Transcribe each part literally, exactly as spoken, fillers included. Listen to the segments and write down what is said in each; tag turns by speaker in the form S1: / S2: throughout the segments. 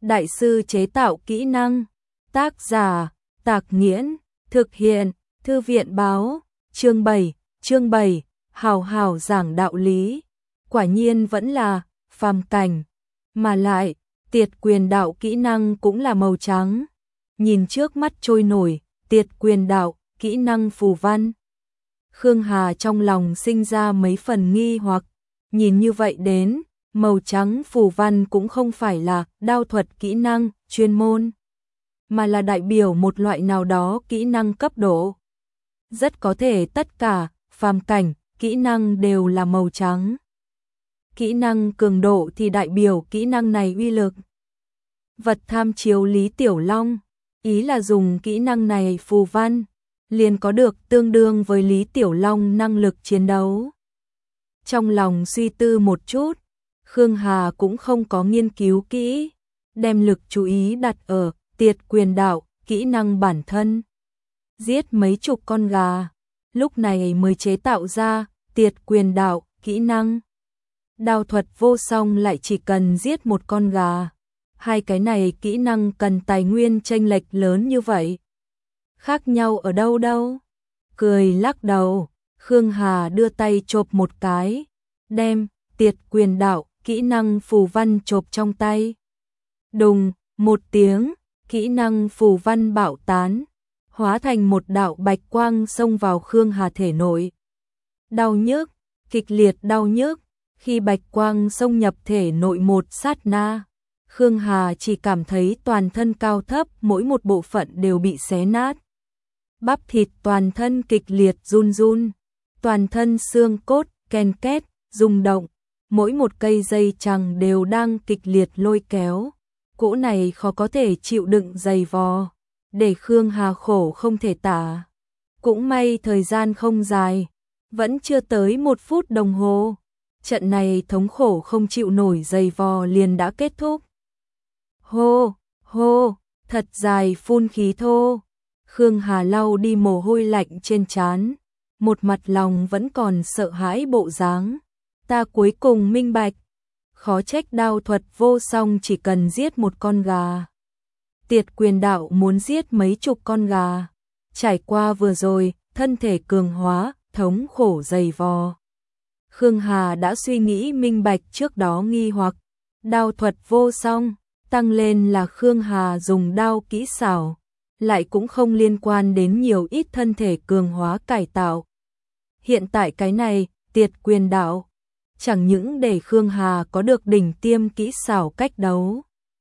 S1: Đại sư chế tạo kỹ năng. Tác giả, Tạc Nghiễn. Thực hiện, Thư viện báo. Chương bảy, chương bảy, hào hào giảng đạo lý. Quả nhiên vẫn là phàm cảnh, mà lại Tiệt Quyền đạo kỹ năng cũng là màu trắng. Nhìn trước mắt trôi nổi, Tiệt Quyền đạo, kỹ năng phù văn. Khương Hà trong lòng sinh ra mấy phần nghi hoặc, nhìn như vậy đến, màu trắng phù văn cũng không phải là đao thuật kỹ năng, chuyên môn, mà là đại biểu một loại nào đó kỹ năng cấp độ. Rất có thể tất cả, phàm cảnh, kỹ năng đều là màu trắng. Kỹ năng cường độ thì đại biểu kỹ năng này uy lực. Vật tham chiếu Lý Tiểu Long, ý là dùng kỹ năng này phù văn, liền có được tương đương với Lý Tiểu Long năng lực chiến đấu. Trong lòng suy tư một chút, Khương Hà cũng không có nghiên cứu kỹ, đem lực chú ý đặt ở Tiệt Quyền đạo, kỹ năng bản thân. Giết mấy chục con gà, lúc này mới chế tạo ra Tiệt Quyền đạo, kỹ năng. Đao thuật vô song lại chỉ cần giết một con gà. Hai cái này kỹ năng cần tài nguyên chênh lệch lớn như vậy. Khác nhau ở đâu đâu? Cười lắc đầu, Khương Hà đưa tay chộp một cái, đem Tiệt Quyền đạo, kỹ năng phù văn chộp trong tay. Đùng, một tiếng, kỹ năng phù văn bạo tán, hóa thành một đạo bạch quang xông vào Khương Hà thể nội. Đau nhức, kịch liệt đau nhức, khi bạch quang xông nhập thể nội một sát na, Khương Hà chỉ cảm thấy toàn thân cao thấp mỗi một bộ phận đều bị xé nát. Bắp thịt toàn thân kịch liệt run run, toàn thân xương cốt ken két, rung động, mỗi một cây dây chằng đều đang kịch liệt lôi kéo. Cỗ này khó có thể chịu đựng dày vò, để Khương Hà khổ không thể tả. Cũng may thời gian không dài, vẫn chưa tới một phút đồng hồ. Trận này thống khổ không chịu nổi dày vò liền đã kết thúc. Hô, hô, thật dài phun khí thô. Khương Hà lau đi mồ hôi lạnh trên trán, một mặt lòng vẫn còn sợ hãi bộ dáng. Ta cuối cùng minh bạch, khó trách đao thuật vô song chỉ cần giết một con gà. Tiệt Quyền đạo muốn giết mấy chục con gà. Trải qua vừa rồi, thân thể cường hóa, thống khổ dày vò. Khương Hà đã suy nghĩ minh bạch trước đó nghi hoặc. Đao thuật vô song, tăng lên là Khương Hà dùng đao kỹ xảo, lại cũng không liên quan đến nhiều ít thân thể cường hóa cải tạo. Hiện tại cái này, Tiệt Quyền đạo, chẳng những để Khương Hà có được đỉnh tiêm kỹ xảo cách đấu,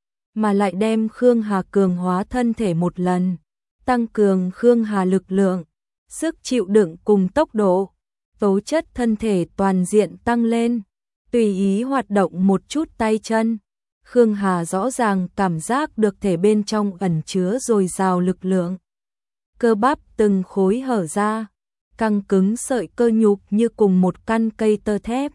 S1: mà lại đem Khương Hà cường hóa thân thể một lần, tăng cường Khương Hà lực lượng, sức chịu đựng cùng tốc độ, tố chất thân thể toàn diện tăng lên. Tùy ý hoạt động một chút tay chân, Khương Hà rõ ràng cảm giác được thể bên trong ẩn chứa dồi dào lực lượng. Cơ bắp từng khối hở ra, căng cứng sợi cơ nhục như cùng một căn cây tơ thép,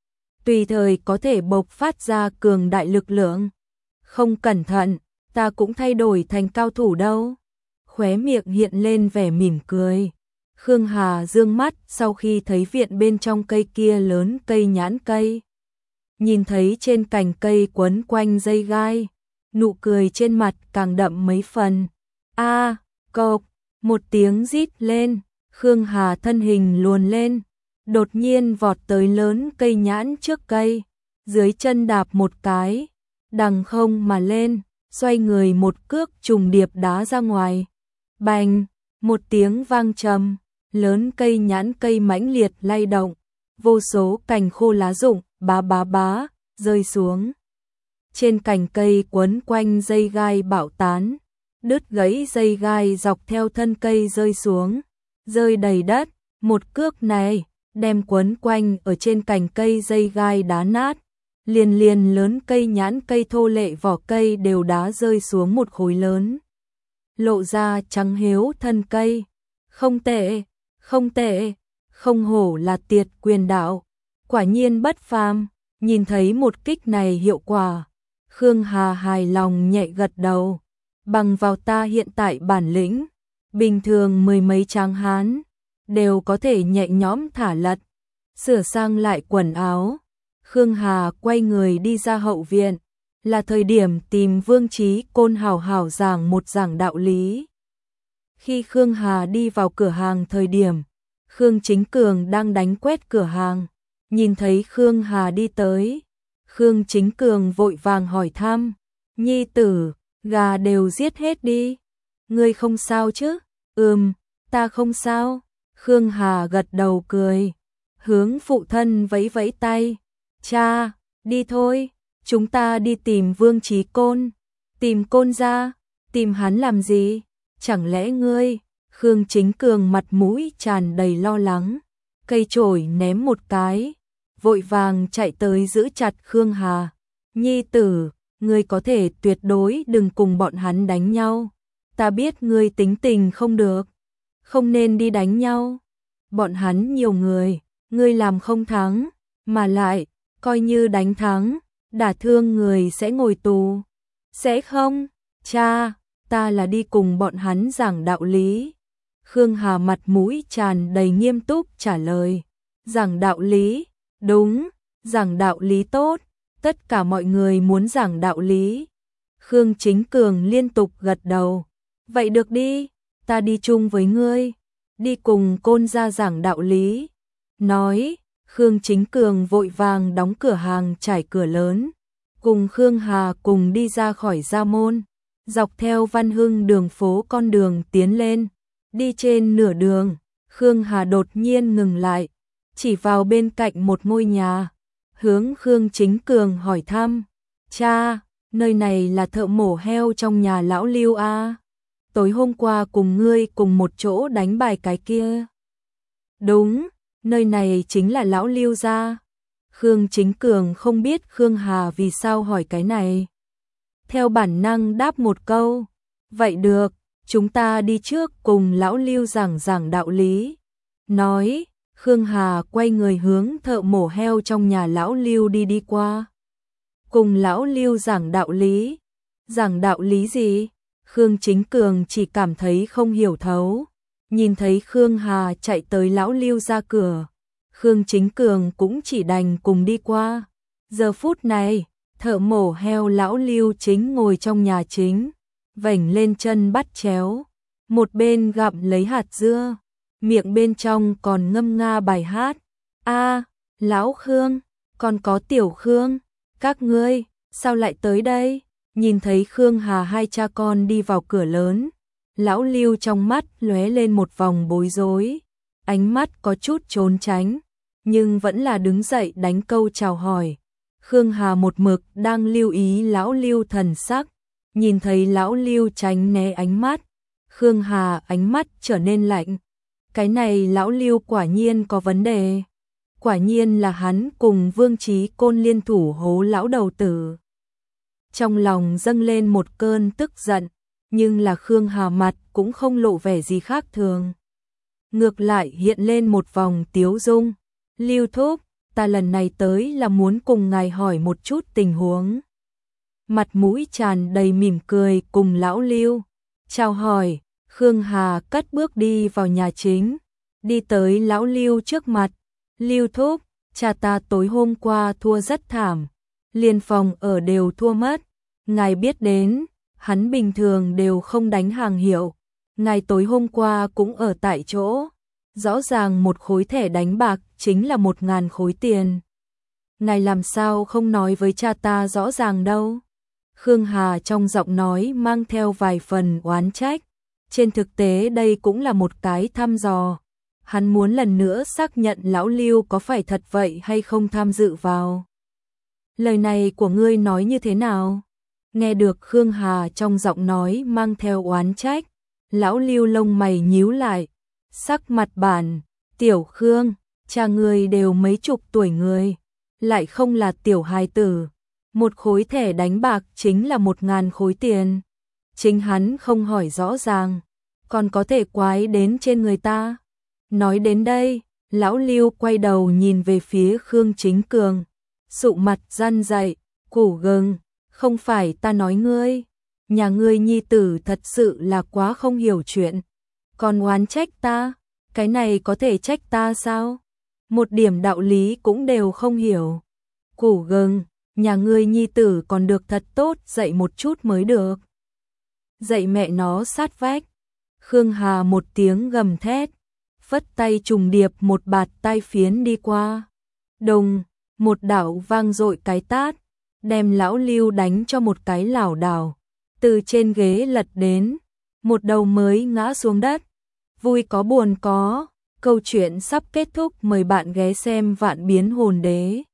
S1: tùy thời có thể bộc phát ra cường đại lực lượng. Không cẩn thận, ta cũng thay đổi thành cao thủ đâu. Khóe miệng hiện lên vẻ mỉm cười. Khương Hà dương mắt sau khi thấy viện bên trong cây kia lớn cây nhãn cây. Nhìn thấy trên cành cây quấn quanh dây gai, nụ cười trên mặt càng đậm mấy phần. A, à, cộp, một tiếng rít lên, Khương Hà thân hình luồn lên, đột nhiên vọt tới lớn cây nhãn trước cây, dưới chân đạp một cái, đằng không mà lên, xoay người một cước trùng điệp đá ra ngoài. Bành, một tiếng vang trầm, lớn cây nhãn cây mãnh liệt lay động, vô số cành khô lá rụng bá bá bá rơi xuống. Trên cành cây quấn quanh dây gai bạo tán, đứt gãy dây gai dọc theo thân cây rơi xuống, rơi đầy đất. Một cước này đem quấn quanh ở trên cành cây dây gai đá nát, liền liền lớn cây nhãn cây thô lệ vỏ cây đều đá rơi xuống một khối lớn, lộ ra trắng hiếu thân cây. Không tệ, không tệ, không hổ là Tiệt Quyền đạo, quả nhiên bất phàm. Nhìn thấy một kích này hiệu quả, Khương Hà hài lòng nhẹ gật đầu. Bằng vào ta hiện tại bản lĩnh, bình thường mười mấy tráng hán đều có thể nhẹ nhõm thả lật. Sửa sang lại quần áo, Khương Hà quay người đi ra hậu viện, là thời điểm tìm Vương Chí Côn hảo hảo giảng một giảng đạo lý. Khi Khương Hà đi vào cửa hàng thời điểm, Khương Chính Cường đang đánh quét cửa hàng, nhìn thấy Khương Hà đi tới. Khương Chính Cường vội vàng hỏi thăm, nhi tử, gà đều giết hết đi. Ngươi không sao chứ? Ừm, ta không sao. Khương Hà gật đầu cười, hướng phụ thân vẫy vẫy tay. Cha, đi thôi, chúng ta đi tìm Vương Chí Côn. Tìm Côn gia? Tìm hắn làm gì? Chẳng lẽ ngươi? Khương Chính Cường mặt mũi tràn đầy lo lắng, cây chổi ném một cái, vội vàng chạy tới giữ chặt Khương Hà. Nhi tử, ngươi có thể tuyệt đối đừng cùng bọn hắn đánh nhau. Ta biết ngươi tính tình không được, không nên đi đánh nhau. Bọn hắn nhiều người, ngươi làm không thắng, mà lại, coi như đánh thắng, đả thương người sẽ ngồi tù. Sẽ không, cha, ta là đi cùng bọn hắn giảng đạo lý. Khương Hà mặt mũi tràn đầy nghiêm túc trả lời. Giảng đạo lý, đúng, giảng đạo lý tốt, tất cả mọi người muốn giảng đạo lý. Khương Chính Cường liên tục gật đầu. Vậy được đi, ta đi chung với ngươi, đi cùng Côn gia giảng đạo lý. Nói, Khương Chính Cường vội vàng đóng cửa hàng trải cửa lớn, cùng Khương Hà cùng đi ra khỏi gia môn, dọc theo Văn Hưng đường phố con đường tiến lên. Đi trên nửa đường, Khương Hà đột nhiên ngừng lại, chỉ vào bên cạnh một ngôi nhà, hướng Khương Chính Cường hỏi thăm. Cha, nơi này là thợ mổ heo trong nhà lão Lưu a? Tối hôm qua cùng ngươi cùng một chỗ đánh bài cái kia. Đúng, nơi này chính là lão Lưu gia. Khương Chính Cường không biết Khương Hà vì sao hỏi cái này. Theo bản năng đáp một câu, vậy được, chúng ta đi trước cùng lão Lưu giảng giảng đạo lý. Nói, Khương Hà quay người hướng thợ mổ heo trong nhà lão Lưu đi đi qua. Cùng lão Lưu giảng đạo lý. Giảng đạo lý gì? Khương Chính Cường chỉ cảm thấy không hiểu thấu. Nhìn thấy Khương Hà chạy tới lão Lưu ra cửa, Khương Chính Cường cũng chỉ đành cùng đi qua. Giờ phút này, thợ mổ heo lão Lưu chính ngồi trong nhà chính, vểnh lên chân bắt chéo, một bên gặm lấy hạt dưa, miệng bên trong còn ngâm nga bài hát. A, lão Khương, còn có tiểu Khương, các ngươi, sao lại tới đây? Nhìn thấy Khương Hà hai cha con đi vào cửa lớn, lão Lưu trong mắt lóe lên một vòng bối rối, ánh mắt có chút trốn tránh, nhưng vẫn là đứng dậy đánh câu chào hỏi. Khương Hà một mực đang lưu ý lão Lưu thần sắc, nhìn thấy lão Lưu tránh né ánh mắt, Khương Hà ánh mắt trở nên lạnh. Cái này lão Lưu quả nhiên có vấn đề. Quả nhiên là hắn cùng Vương Chí Côn liên thủ hố lão đầu tử. Trong lòng dâng lên một cơn tức giận, nhưng là Khương Hà mặt cũng không lộ vẻ gì khác thường. Ngược lại hiện lên một vòng tiếu dung. Lưu thúc, ta lần này tới là muốn cùng ngài hỏi một chút tình huống. Mặt mũi tràn đầy mỉm cười cùng lão Lưu chào hỏi. Khương Hà cất bước đi vào nhà chính, đi tới lão Lưu trước mặt. Lưu thúc, cha ta tối hôm qua thua rất thảm, liền phòng ở đều thua mất. Ngài biết đến, hắn bình thường đều không đánh hàng hiệu, ngài tối hôm qua cũng ở tại chỗ. Rõ ràng một khối thẻ đánh bạc chính là một ngàn khối tiền. Ngài làm sao không nói với cha ta rõ ràng đâu? Khương Hà trong giọng nói mang theo vài phần oán trách. Trên thực tế đây cũng là một cái thăm dò. Hắn muốn lần nữa xác nhận lão Lưu có phải thật vậy hay không tham dự vào. Lời này của ngươi nói như thế nào? Nghe được Khương Hà trong giọng nói mang theo oán trách, lão Lưu lông mày nhíu lại, sắc mặt bản. Tiểu Khương, cha ngươi đều mấy chục tuổi người, lại không là tiểu hài tử. Một khối thẻ đánh bạc chính là một ngàn khối tiền. Chính hắn không hỏi rõ ràng, còn có thể quái đến trên người ta. Nói đến đây, lão Lưu quay đầu nhìn về phía Khương Chính Cường, sụ mặt răn dậy, củ gừng, không phải ta nói ngươi, nhà ngươi nhi tử thật sự là quá không hiểu chuyện, còn oán trách ta, cái này có thể trách ta sao? Một điểm đạo lý cũng đều không hiểu. Củ gừng, nhà ngươi nhi tử còn được thật tốt dạy một chút mới được. Dạy mẹ nó sát vách. Khương Hà một tiếng gầm thét, phất tay trùng điệp một bạt tai phiến đi qua. Đồng, một đạo vang dội cái tát, đem lão Lưu đánh cho một cái lảo đảo, từ trên ghế lật đến, một đầu mới ngã xuống đất. Vui có buồn có, câu chuyện sắp kết thúc, mời bạn ghé xem Vạn Biến Hồn Đế.